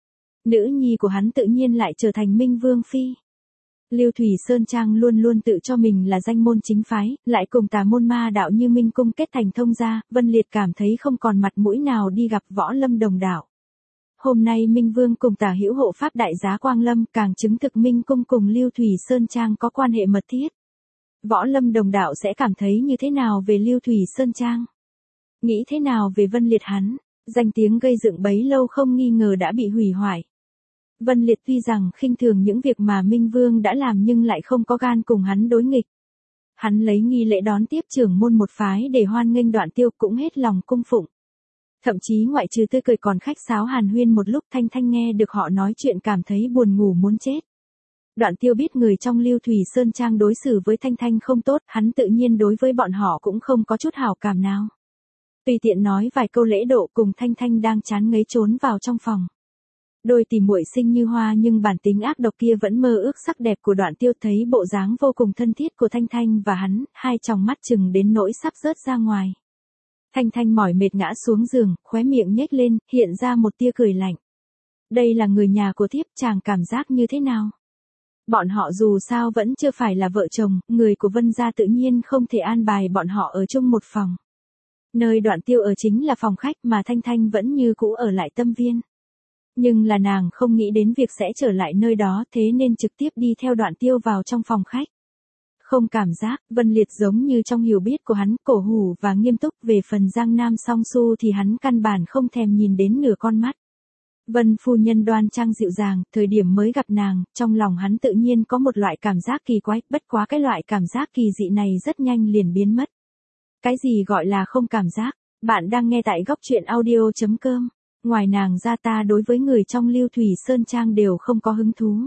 A: Nữ nhi của hắn tự nhiên lại trở thành Minh Vương phi. Lưu Thủy Sơn Trang luôn luôn tự cho mình là danh môn chính phái, lại cùng tà môn ma đạo như Minh Cung kết thành thông gia, Vân Liệt cảm thấy không còn mặt mũi nào đi gặp võ lâm đồng đạo. Hôm nay Minh Vương cùng Tả Hữu hộ pháp đại giá Quang Lâm càng chứng thực Minh Cung cùng Lưu Thủy Sơn Trang có quan hệ mật thiết. Võ lâm đồng đạo sẽ cảm thấy như thế nào về Lưu Thủy Sơn Trang? Nghĩ thế nào về Vân Liệt hắn? Danh tiếng gây dựng bấy lâu không nghi ngờ đã bị hủy hoại. Vân Liệt tuy rằng khinh thường những việc mà Minh Vương đã làm nhưng lại không có gan cùng hắn đối nghịch. Hắn lấy nghi lễ đón tiếp trưởng môn một phái để hoan nghênh Đoạn Tiêu, cũng hết lòng cung phụng. Thậm chí ngoại trừ tươi cười còn khách sáo hàn huyên một lúc. Thanh Thanh nghe được họ nói chuyện cảm thấy buồn ngủ muốn chết. Đoạn Tiêu biết người trong Lưu Thủy Sơn Trang đối xử với Thanh Thanh không tốt, hắn tự nhiên đối với bọn họ cũng không có chút hảo cảm nào. Tùy tiện nói vài câu lễ độ cùng Thanh Thanh đang chán ngấy trốn vào trong phòng. Đôi tỷ muội xinh như hoa nhưng bản tính ác độc kia vẫn mơ ước sắc đẹp của Đoạn Tiêu, thấy bộ dáng vô cùng thân thiết của Thanh Thanh và hắn, hai tròng mắt chừng đến nỗi sắp rớt ra ngoài. Thanh Thanh mỏi mệt ngã xuống giường, khóe miệng nhếch lên, hiện ra một tia cười lạnh. Đây là người nhà của thiếp, chàng cảm giác như thế nào? Bọn họ dù sao vẫn chưa phải là vợ chồng, người của Vân gia tự nhiên không thể an bài bọn họ ở chung một phòng. Nơi Đoạn Tiêu ở chính là phòng khách mà Thanh Thanh vẫn như cũ ở lại Tâm Viên. Nhưng là nàng không nghĩ đến việc sẽ trở lại nơi đó, thế nên trực tiếp đi theo Đoạn Tiêu vào trong phòng khách. Không cảm giác, Vân Liệt giống như trong hiểu biết của hắn, cổ hủ và nghiêm túc. Về phần Giang Nam Song Su thì hắn căn bản không thèm nhìn đến nửa con mắt. Vân phu nhân đoan trang dịu dàng, thời điểm mới gặp nàng, trong lòng hắn tự nhiên có một loại cảm giác kỳ quái, bất quá cái loại cảm giác kỳ dị này rất nhanh liền biến mất. Cái gì gọi là không cảm giác? Bạn đang nghe tại góc truyện audio chấm com. Ngoài nàng ra ta đối với người trong Lưu Thủy Sơn Trang đều không có hứng thú.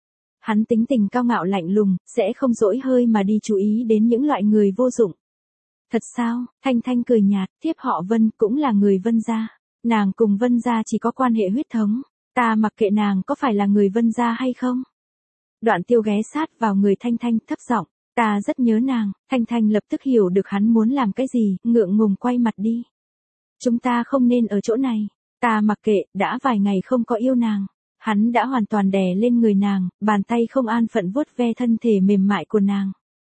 A: Hắn tính tình cao ngạo lạnh lùng, sẽ không dỗi hơi mà đi chú ý đến những loại người vô dụng. Thật sao? Thanh Thanh cười nhạt, tiếp họ Vân cũng là người Vân gia. Nàng cùng Vân gia chỉ có quan hệ huyết thống, ta mặc kệ nàng có phải là người Vân gia hay không. Đoạn Tiêu ghé sát vào người Thanh Thanh thấp giọng, ta rất nhớ nàng. Thanh Thanh lập tức hiểu được hắn muốn làm cái gì, ngượng ngùng quay mặt đi. Chúng ta không nên ở chỗ này, ta mặc kệ, đã vài ngày không có yêu nàng. Hắn đã hoàn toàn đè lên người nàng, bàn tay không an phận vuốt ve thân thể mềm mại của nàng.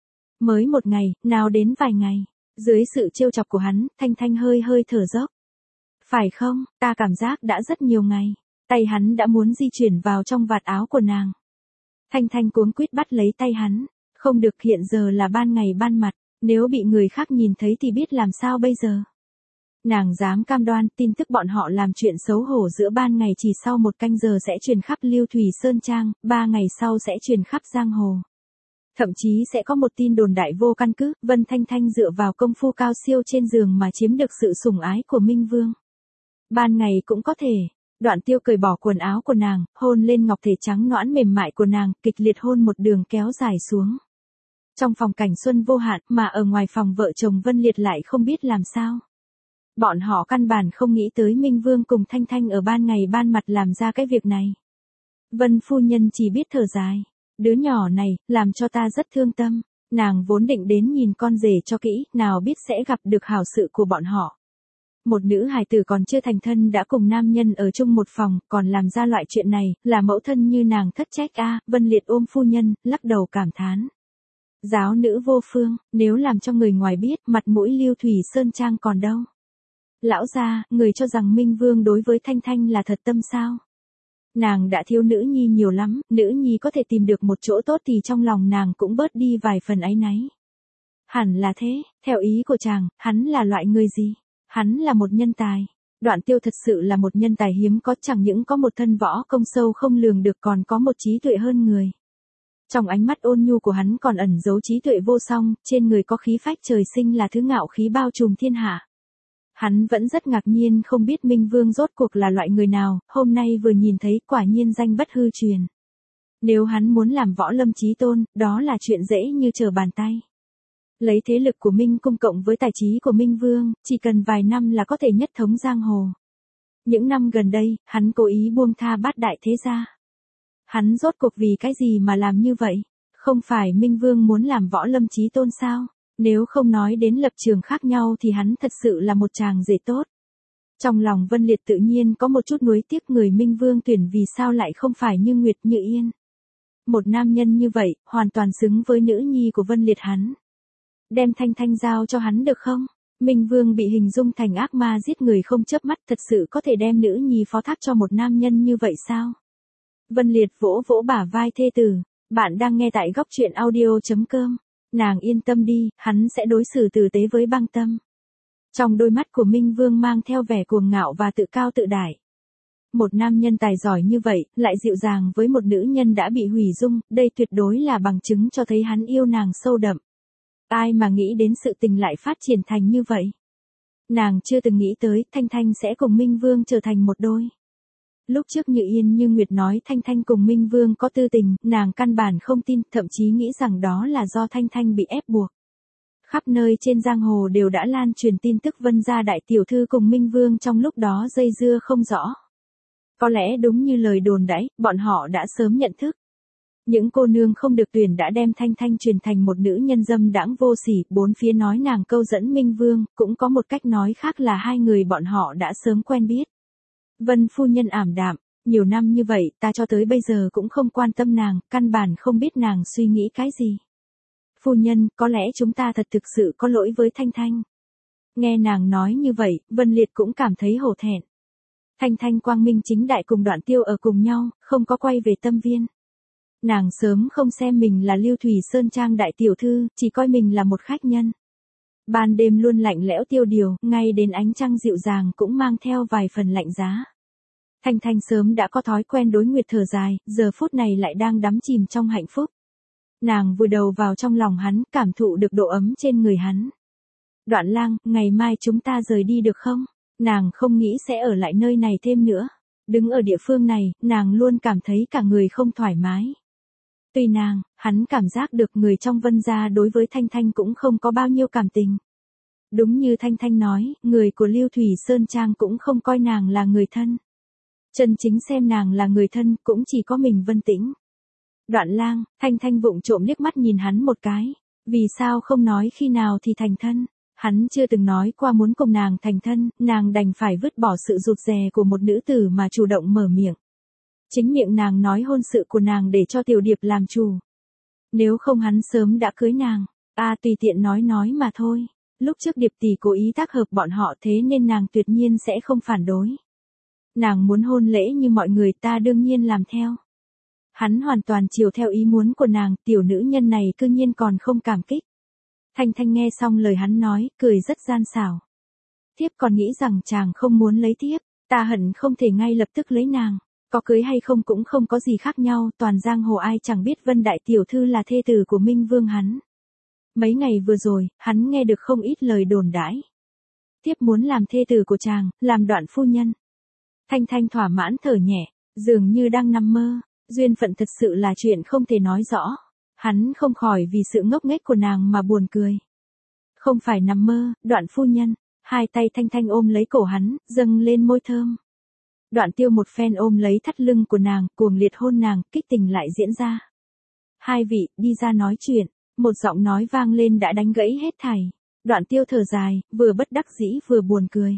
A: Mới một ngày, nào đến vài ngày, dưới sự trêu chọc của hắn, Thanh Thanh hơi hơi thở dốc. Phải không, ta cảm giác đã rất nhiều ngày. Tay hắn đã muốn di chuyển vào trong vạt áo của nàng. Thanh Thanh cuống quýt bắt lấy tay hắn. Không được, hiện giờ là ban ngày ban mặt, nếu bị người khác nhìn thấy thì biết làm sao bây giờ. Nàng dám cam đoan, tin tức bọn họ làm chuyện xấu hổ giữa ban ngày chỉ sau một canh giờ sẽ truyền khắp Lưu Thủy Sơn Trang, ba ngày sau sẽ truyền khắp giang hồ. Thậm chí sẽ có một tin đồn đại vô căn cứ, Vân Thanh Thanh dựa vào công phu cao siêu trên giường mà chiếm được sự sủng ái của Minh Vương. Ban ngày cũng có thể. Đoạn Tiêu cởi bỏ quần áo của nàng, hôn lên ngọc thể trắng nõn mềm mại của nàng, kịch liệt hôn một đường kéo dài xuống. Trong phòng cảnh xuân vô hạn, mà ở ngoài phòng vợ chồng Vân Liệt lại không biết làm sao. Bọn họ căn bản không nghĩ tới Minh Vương cùng Thanh Thanh ở ban ngày ban mặt làm ra cái việc này. Vân phu nhân chỉ biết thở dài. Đứa nhỏ này, làm cho ta rất thương tâm. Nàng vốn định đến nhìn con rể cho kỹ, nào biết sẽ gặp được hảo sự của bọn họ. Một nữ hài tử còn chưa thành thân đã cùng nam nhân ở chung một phòng, còn làm ra loại chuyện này, là mẫu thân như nàng thất trách a. Vân Liệt ôm phu nhân, lắc đầu cảm thán. Giáo nữ vô phương, nếu làm cho người ngoài biết, mặt mũi Lưu Thủy Sơn Trang còn đâu. Lão gia, người cho rằng Minh Vương đối với Thanh Thanh là thật tâm sao? Nàng đã thiếu nữ nhi nhiều lắm, nữ nhi có thể tìm được một chỗ tốt thì trong lòng nàng cũng bớt đi vài phần áy náy. Hẳn là thế, theo ý của chàng, hắn là loại người gì? Hắn là một nhân tài. Đoạn Tiêu thật sự là một nhân tài hiếm có, chẳng những có một thân võ công sâu không lường được còn có một trí tuệ hơn người. Trong ánh mắt ôn nhu của hắn còn ẩn giấu trí tuệ vô song, trên người có khí phách trời sinh là thứ ngạo khí bao trùm thiên hạ. Hắn vẫn rất ngạc nhiên không biết Minh Vương rốt cuộc là loại người nào, hôm nay vừa nhìn thấy quả nhiên danh bất hư truyền. Nếu hắn muốn làm võ lâm chí tôn, đó là chuyện dễ như trở bàn tay. Lấy thế lực của Minh Cung cộng với tài trí của Minh Vương, chỉ cần vài năm là có thể nhất thống giang hồ. Những năm gần đây, hắn cố ý buông tha bát đại thế gia. Hắn rốt cuộc vì cái gì mà làm như vậy? Không phải Minh Vương muốn làm võ lâm chí tôn sao? Nếu không nói đến lập trường khác nhau thì hắn thật sự là một chàng rể tốt. Trong lòng Vân Liệt tự nhiên có một chút nuối tiếc người Minh Vương tuyển vì sao lại không phải Như Nguyệt Như Yên. Một nam nhân như vậy, hoàn toàn xứng với nữ nhi của Vân Liệt hắn. Đem Thanh Thanh giao cho hắn được không? Minh Vương bị hình dung thành ác ma giết người không chớp mắt, thật sự có thể đem nữ nhi phó thác cho một nam nhân như vậy sao? Vân Liệt vỗ vỗ bả vai thê tử. Bạn đang nghe tại góc truyện audio chấm com. Nàng yên tâm đi, hắn sẽ đối xử tử tế với Băng Tâm. Trong đôi mắt của Minh Vương mang theo vẻ cuồng ngạo và tự cao tự đại. Một nam nhân tài giỏi như vậy, lại dịu dàng với một nữ nhân đã bị hủy dung, đây tuyệt đối là bằng chứng cho thấy hắn yêu nàng sâu đậm. Ai mà nghĩ đến sự tình lại phát triển thành như vậy? Nàng chưa từng nghĩ tới Thanh Thanh sẽ cùng Minh Vương trở thành một đôi. Lúc trước Như Yên Như Nguyệt nói Thanh Thanh cùng Minh Vương có tư tình, nàng căn bản không tin, thậm chí nghĩ rằng đó là do Thanh Thanh bị ép buộc. Khắp nơi trên giang hồ đều đã lan truyền tin tức Vân gia đại tiểu thư cùng Minh Vương trong lúc đó dây dưa không rõ. Có lẽ đúng như lời đồn đãi, bọn họ đã sớm nhận thức. Những cô nương không được tuyển đã đem Thanh Thanh truyền thành một nữ nhân dâm đãng vô sỉ, bốn phía nói nàng câu dẫn Minh Vương, cũng có một cách nói khác là hai người bọn họ đã sớm quen biết. Vân phu nhân ảm đạm, nhiều năm như vậy ta cho tới bây giờ cũng không quan tâm nàng, căn bản không biết nàng suy nghĩ cái gì. Phu nhân, có lẽ chúng ta thật thực sự có lỗi với Thanh Thanh. Nghe nàng nói như vậy, Vân Liệt cũng cảm thấy hổ thẹn. Thanh Thanh quang minh chính đại cùng Đoạn Tiêu ở cùng nhau, không có quay về Tâm Viên. Nàng sớm không xem mình là Lưu Thủy Sơn Trang đại tiểu thư, chỉ coi mình là một khách nhân. Ban đêm luôn lạnh lẽo tiêu điều, ngay đến ánh trăng dịu dàng cũng mang theo vài phần lạnh giá. Thanh Thanh sớm đã có thói quen đối nguyệt thở dài, giờ phút này lại đang đắm chìm trong hạnh phúc. Nàng vùi đầu vào trong lòng hắn, cảm thụ được độ ấm trên người hắn. Đoạn Lang, ngày mai chúng ta rời đi được không? Nàng không nghĩ sẽ ở lại nơi này thêm nữa. Đứng ở địa phương này, nàng luôn cảm thấy cả người không thoải mái. Tuy nàng, hắn cảm giác được người trong Vân gia đối với Thanh Thanh cũng không có bao nhiêu cảm tình. Đúng như Thanh Thanh nói, người của Lưu Thủy Sơn Trang cũng không coi nàng là người thân. Chân chính xem nàng là người thân cũng chỉ có mình Vân Tĩnh. Đoạn Lang, Thanh Thanh vụng trộm liếc mắt nhìn hắn một cái. Vì sao không nói khi nào thì thành thân? Hắn chưa từng nói qua muốn cùng nàng thành thân, nàng đành phải vứt bỏ sự rụt rè của một nữ tử mà chủ động mở miệng. Chính miệng nàng nói hôn sự của nàng để cho Tiểu Điệp làm chủ. Nếu không hắn sớm đã cưới nàng. A à, tùy tiện nói nói mà thôi. Lúc trước Điệp tỷ cố ý tác hợp bọn họ thế nên nàng tuyệt nhiên sẽ không phản đối. Nàng muốn hôn lễ như mọi người ta đương nhiên làm theo. Hắn hoàn toàn chiều theo ý muốn của nàng, tiểu nữ nhân này cư nhiên còn không cảm kích. Thanh Thanh nghe xong lời hắn nói, cười rất gian xảo. Thiếp còn nghĩ rằng chàng không muốn lấy thiếp, ta hận không thể ngay lập tức lấy nàng. Có cưới hay không cũng không có gì khác nhau, toàn giang hồ ai chẳng biết Vân đại tiểu thư là thê tử của Minh Vương hắn. Mấy ngày vừa rồi, hắn nghe được không ít lời đồn đãi. Thiếp muốn làm thê tử của chàng, làm Đoạn phu nhân. Thanh Thanh thỏa mãn thở nhẹ, dường như đang nằm mơ, duyên phận thật sự là chuyện không thể nói rõ. Hắn không khỏi vì sự ngốc nghếch của nàng mà buồn cười. Không phải nằm mơ, Đoạn phu nhân. Hai tay Thanh Thanh ôm lấy cổ hắn, dâng lên môi thơm. Đoạn Tiêu một phen ôm lấy thắt lưng của nàng, cuồng liệt hôn nàng, kích tình lại diễn ra. Hai vị, đi ra nói chuyện. Một giọng nói vang lên đã đánh gãy hết thảy. Đoạn Tiêu thở dài, vừa bất đắc dĩ vừa buồn cười.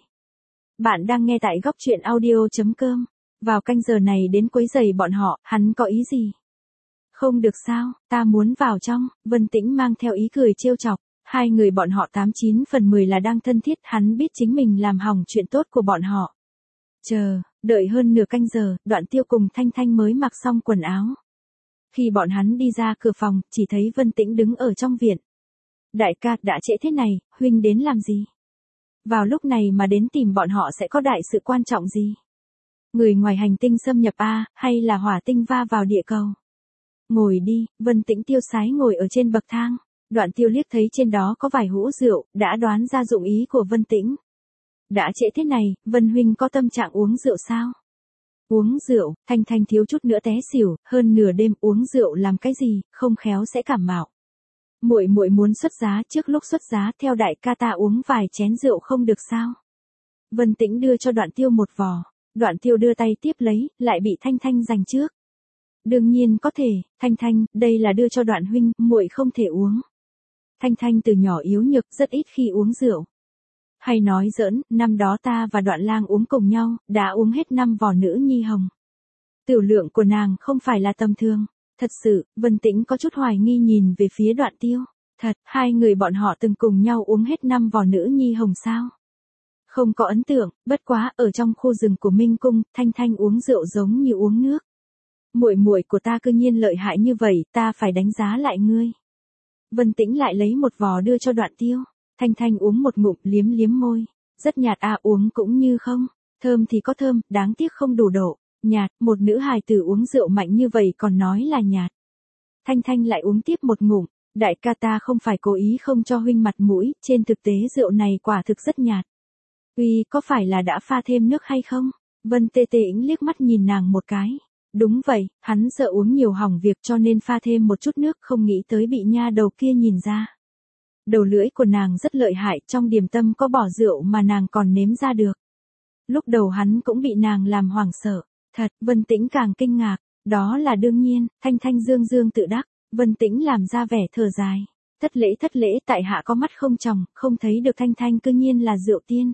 A: Bạn đang nghe tại góc truyện audio.com. Vào canh giờ này đến quấy rầy bọn họ, hắn có ý gì? Không được sao, ta muốn vào trong. Vân Tĩnh mang theo ý cười trêu chọc. Hai người bọn họ tám chín phần mười là đang thân thiết, hắn biết chính mình làm hỏng chuyện tốt của bọn họ. Chờ, đợi hơn nửa canh giờ, Đoạn Tiêu cùng Thanh Thanh mới mặc xong quần áo. Khi bọn hắn đi ra cửa phòng, chỉ thấy Vân Tĩnh đứng ở trong viện. Đại ca, đã trễ thế này, huynh đến làm gì? Vào lúc này mà đến tìm bọn họ sẽ có đại sự quan trọng gì? Người ngoài hành tinh xâm nhập A, hay là hỏa tinh va vào địa cầu? Ngồi đi, Vân Tĩnh tiêu sái ngồi ở trên bậc thang. Đoạn Tiêu liếc thấy trên đó có vài hũ rượu, đã đoán ra dụng ý của Vân Tĩnh. Đã trễ thế này, Vân huynh có tâm trạng uống rượu sao? Uống rượu, Thanh Thanh thiếu chút nữa té xỉu, hơn nửa đêm uống rượu làm cái gì, không khéo sẽ cảm mạo. Muội muội muốn xuất giá, trước lúc xuất giá theo đại ca ta uống vài chén rượu không được sao? Vân Tĩnh đưa cho Đoạn Tiêu một vò, Đoạn Tiêu đưa tay tiếp lấy, lại bị Thanh Thanh giành trước. Đương nhiên có thể, Thanh Thanh, đây là đưa cho Đoạn huynh, muội không thể uống. Thanh Thanh từ nhỏ yếu nhược, rất ít khi uống rượu. Hay nói giỡn, năm đó ta và Đoạn lang uống cùng nhau, đã uống hết năm vò nữ nhi hồng. Tiểu lượng của nàng không phải là tầm thường. Thật sự, Vân Tĩnh có chút hoài nghi nhìn về phía Đoạn Tiêu. Thật, hai người bọn họ từng cùng nhau uống hết năm vò nữ nhi hồng sao? Không có ấn tượng, bất quá ở trong khu rừng của Minh Cung, Thanh Thanh uống rượu giống như uống nước. Muội muội của ta cư nhiên lợi hại như vậy, ta phải đánh giá lại ngươi. Vân Tĩnh lại lấy một vò đưa cho Đoạn Tiêu. Thanh Thanh uống một ngụm, liếm liếm môi. Rất nhạt à, uống cũng như không. Thơm thì có thơm, đáng tiếc không đủ độ. Nhạt, một nữ hài tử uống rượu mạnh như vậy còn nói là nhạt. Thanh Thanh lại uống tiếp một ngụm. Đại ca ta không phải cố ý không cho huynh mặt mũi, trên thực tế rượu này quả thực rất nhạt. Uy, có phải là đã pha thêm nước hay không? Vân Tê Tê Ĩnh liếc mắt nhìn nàng một cái. Đúng vậy, hắn sợ uống nhiều hỏng việc cho nên pha thêm một chút nước, không nghĩ tới bị nha đầu kia nhìn ra. Đầu lưỡi của nàng rất lợi hại, trong điềm tâm có bỏ rượu mà nàng còn nếm ra được. Lúc đầu hắn cũng bị nàng làm hoảng sợ. Thật, Vân Tĩnh càng kinh ngạc. Đó là đương nhiên, Thanh Thanh dương dương tự đắc. Vân Tĩnh làm ra vẻ thở dài. Thất lễ thất lễ, tại hạ có mắt không tròng, không thấy được Thanh Thanh cư nhiên là rượu tiên.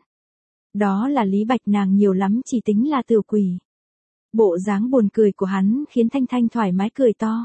A: Đó là Lý Bạch, nàng nhiều lắm chỉ tính là tiểu quỷ. Bộ dáng buồn cười của hắn khiến Thanh Thanh thoải mái cười to.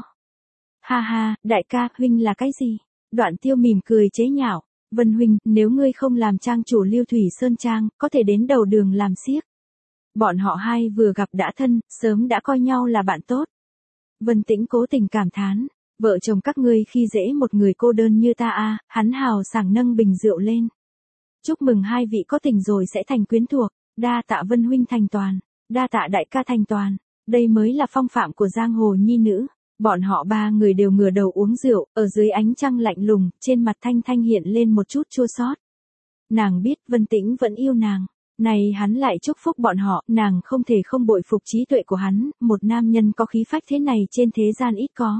A: Ha ha, đại ca, huynh là cái gì? Đoạn Tiêu mỉm cười chế nhạo. Vân huynh, nếu ngươi không làm trang chủ Lưu Thủy Sơn Trang, có thể đến đầu đường làm xiếc. Bọn họ hai vừa gặp đã thân, sớm đã coi nhau là bạn tốt. Vân Tĩnh cố tình cảm thán. Vợ chồng các ngươi khi dễ một người cô đơn như ta a, hắn hào sảng nâng bình rượu lên. Chúc mừng hai vị có tình rồi sẽ thành quyến thuộc. Đa tạ Vân huynh thành toàn. Đa tạ đại ca thành toàn. Đây mới là phong phạm của giang hồ nhi nữ. Bọn họ ba người đều ngửa đầu uống rượu, ở dưới ánh trăng lạnh lùng, trên mặt Thanh Thanh hiện lên một chút chua xót. Nàng biết Vân Tĩnh vẫn yêu nàng. Này hắn lại chúc phúc bọn họ, nàng không thể không bội phục trí tuệ của hắn, một nam nhân có khí phách thế này trên thế gian ít có.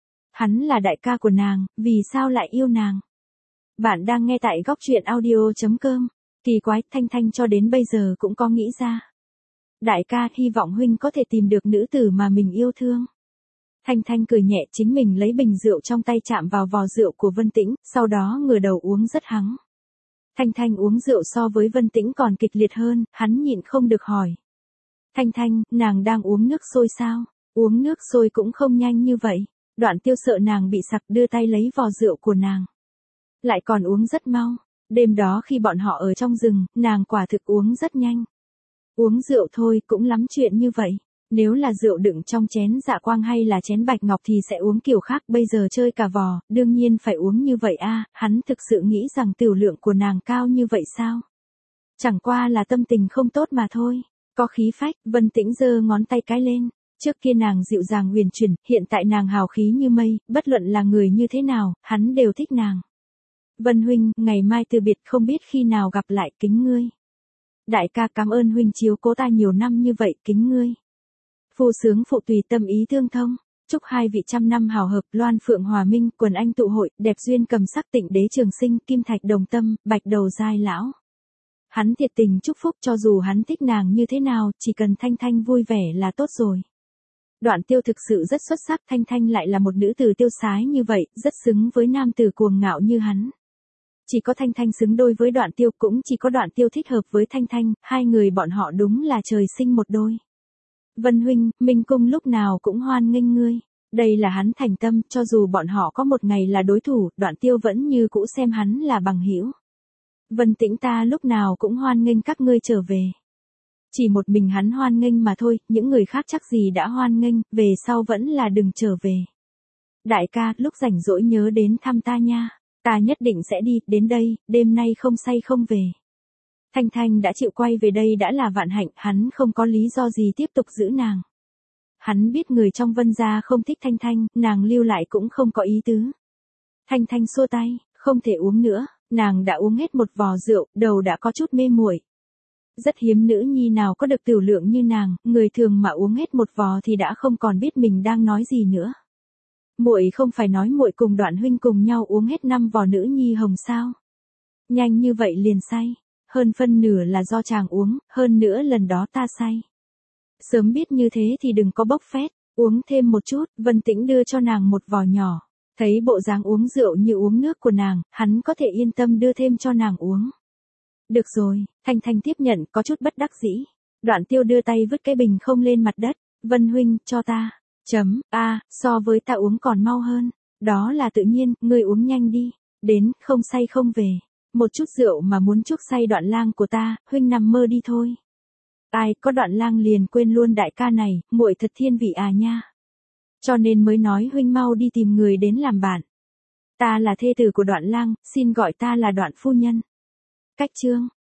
A: Hắn là đại ca của nàng, vì sao lại yêu nàng? Bạn đang nghe tại góc truyện audio.com. Kỳ quái, Thanh Thanh cho đến bây giờ cũng có nghĩ ra. Đại ca, hy vọng huynh có thể tìm được nữ tử mà mình yêu thương. Thanh Thanh cười nhẹ, chính mình lấy bình rượu trong tay chạm vào vò rượu của Vân Tĩnh, sau đó ngửa đầu uống rất hắng. Thanh Thanh uống rượu so với Vân Tĩnh còn kịch liệt hơn, hắn nhịn không được hỏi. Thanh Thanh, nàng đang uống nước sôi sao? Uống nước sôi cũng không nhanh như vậy. Đoạn Tiêu sợ nàng bị sặc, đưa tay lấy vò rượu của nàng. Lại còn uống rất mau. Đêm đó khi bọn họ ở trong rừng, nàng quả thực uống rất nhanh. Uống rượu thôi cũng lắm chuyện như vậy. Nếu là rượu đựng trong chén dạ quang hay là chén bạch ngọc thì sẽ uống kiểu khác, bây giờ chơi cả vò, đương nhiên phải uống như vậy a. Hắn thực sự nghĩ rằng tiểu lượng của nàng cao như vậy sao? Chẳng qua là tâm tình không tốt mà thôi. Có khí phách, Vân Tĩnh giơ ngón tay cái lên. Trước kia nàng dịu dàng huyền chuyển, hiện tại nàng hào khí như mây, bất luận là người như thế nào, hắn đều thích nàng. Vân huynh, ngày mai từ biệt, không biết khi nào gặp lại, kính ngươi. Đại ca, cảm ơn huynh chiếu cố ta nhiều năm như vậy, kính ngươi. Phu sướng phụ tùy tâm ý tương thông. Chúc hai vị trăm năm hào hợp, Loan Phượng hòa minh, quần anh tụ hội, đẹp duyên cầm sắc, tịnh đế trường sinh, kim thạch đồng tâm, bạch đầu giai lão. Hắn thiệt tình chúc phúc, cho dù hắn thích nàng như thế nào, chỉ cần Thanh Thanh vui vẻ là tốt rồi. Đoạn Tiêu thực sự rất xuất sắc, Thanh Thanh lại là một nữ tử tiêu sái như vậy, rất xứng với nam tử cuồng ngạo như hắn. Chỉ có Thanh Thanh xứng đôi với Đoạn Tiêu, cũng chỉ có Đoạn Tiêu thích hợp với Thanh Thanh, hai người bọn họ đúng là trời sinh một đôi. Vân huynh, Minh Cung lúc nào cũng hoan nghênh ngươi. Đây là hắn thành tâm, cho dù bọn họ có một ngày là đối thủ, Đoạn Tiêu vẫn như cũ xem hắn là bằng hữu. Vân Tĩnh ta lúc nào cũng hoan nghênh các ngươi trở về. Chỉ một mình hắn hoan nghênh mà thôi, những người khác chắc gì đã hoan nghênh, về sau vẫn là đừng trở về. Đại ca, lúc rảnh rỗi nhớ đến thăm ta nha. Ta nhất định sẽ đi, đến đây, đêm nay không say không về. Thanh Thanh đã chịu quay về đây đã là vạn hạnh, hắn không có lý do gì tiếp tục giữ nàng. Hắn biết người trong Vân gia không thích Thanh Thanh, nàng lưu lại cũng không có ý tứ. Thanh Thanh xua tay, không thể uống nữa, nàng đã uống hết một vò rượu, đầu đã có chút mê muội. Rất hiếm nữ nhi nào có được tiểu lượng như nàng, người thường mà uống hết một vò thì đã không còn biết mình đang nói gì nữa. Muội không phải nói muội cùng Đoạn huynh cùng nhau uống hết năm vò nữ nhi hồng sao? Nhanh như vậy liền say, hơn phân nửa là do chàng uống, hơn nữa lần đó ta say. Sớm biết như thế thì đừng có bốc phét, uống thêm một chút, Vân Tĩnh đưa cho nàng một vò nhỏ. Thấy bộ dáng uống rượu như uống nước của nàng, hắn có thể yên tâm đưa thêm cho nàng uống. Được rồi, Thanh Thanh tiếp nhận, có chút bất đắc dĩ. Đoạn Tiêu đưa tay vứt cái bình không lên mặt đất, Vân huynh, cho ta. Chấm, a, so với ta uống còn mau hơn. Đó là tự nhiên, ngươi uống nhanh đi. Đến, không say không về. Một chút rượu mà muốn chuốc say Đoạn lang của ta, huynh nằm mơ đi thôi. Ai, có Đoạn lang liền quên luôn đại ca này, muội thật thiên vị à nha. Cho nên mới nói huynh mau đi tìm người đến làm bạn. Ta là thê tử của Đoạn lang, xin gọi ta là Đoạn phu nhân. Cách chương